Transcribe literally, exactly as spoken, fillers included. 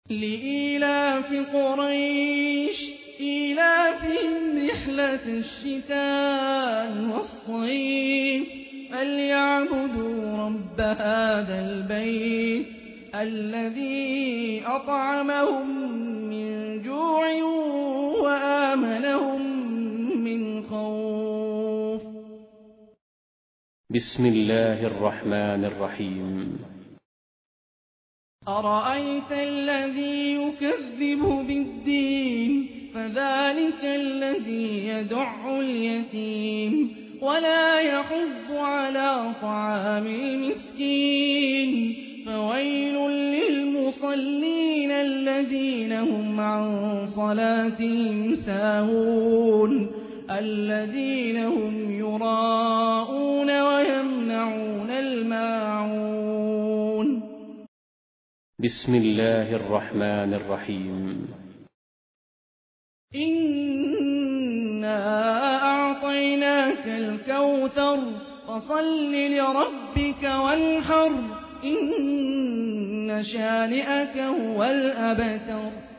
لإيلاف قريش إيلافهم رحلة الشتاء والصيف فليعبدوا رب هذا البيت الذي أطعمهم من جوع وآمنهم من خوف. بسم الله الرحمن الرحيم. أرأيت الذي يكذب بالدين فذلك الذي يدع اليتيم ولا يحض على طعام المسكين فويل للمصلين الذين هم عن صلاتهم ساهون الذين هم يراءون ويمنعون الماعون. بسم الله الرحمن الرحيم. إنا أعطيناك الكوثر فصل لربك وانحر إن شانئك هو الأبتر.